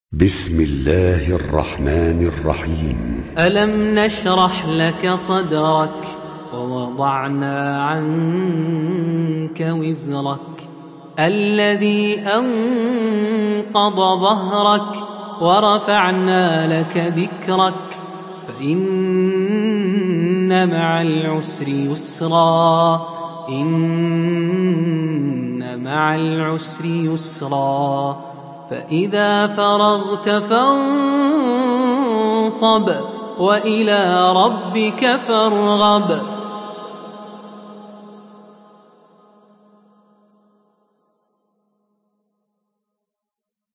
بسم الله الرحمن الرحيم. ألم نشرح لك صدرك ووضعنا عنك وزرك الذي أنقض ظهرك ورفعنا لك ذكرك فإن مع العسر يسرا إن مع العسر يسرا فإذا فرغت فانصب وإلى ربك فارغب.